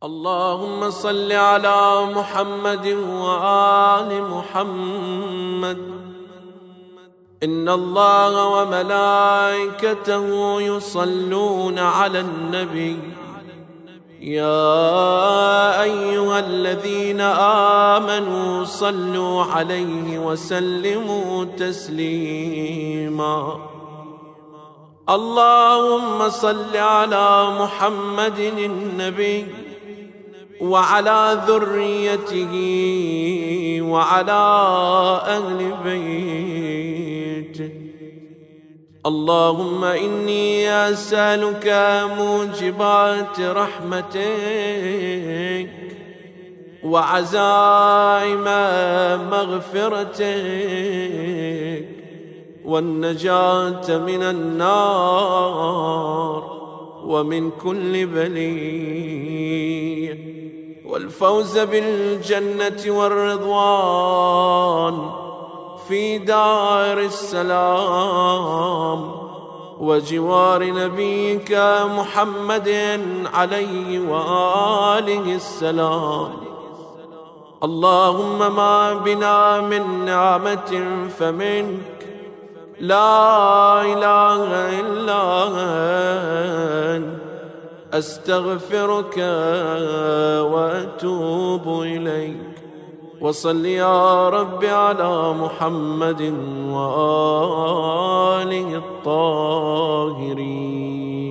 اللهم صل على محمد وآل محمد. إن الله وملائكته يصلون على النبي يا أيها الذين آمنوا صلوا عليه وسلموا تسليما. اللهم صل على محمد النبي وعلى ذريته وعلى أهل بيته. اللهم إني أسألك موجبات رحمتك وعزائم مغفرتك والنجاة من النار ومن كل بلية والفوز بالجنة والرضوان في دار السلام وجوار نبيك محمد عليه وآله السلام. اللهم ما بنا من نعمة فمنك، لا إله إلا أنت، أستغفرك وأتوب إليك. وصل يا رب على محمد وآله الطاهرين.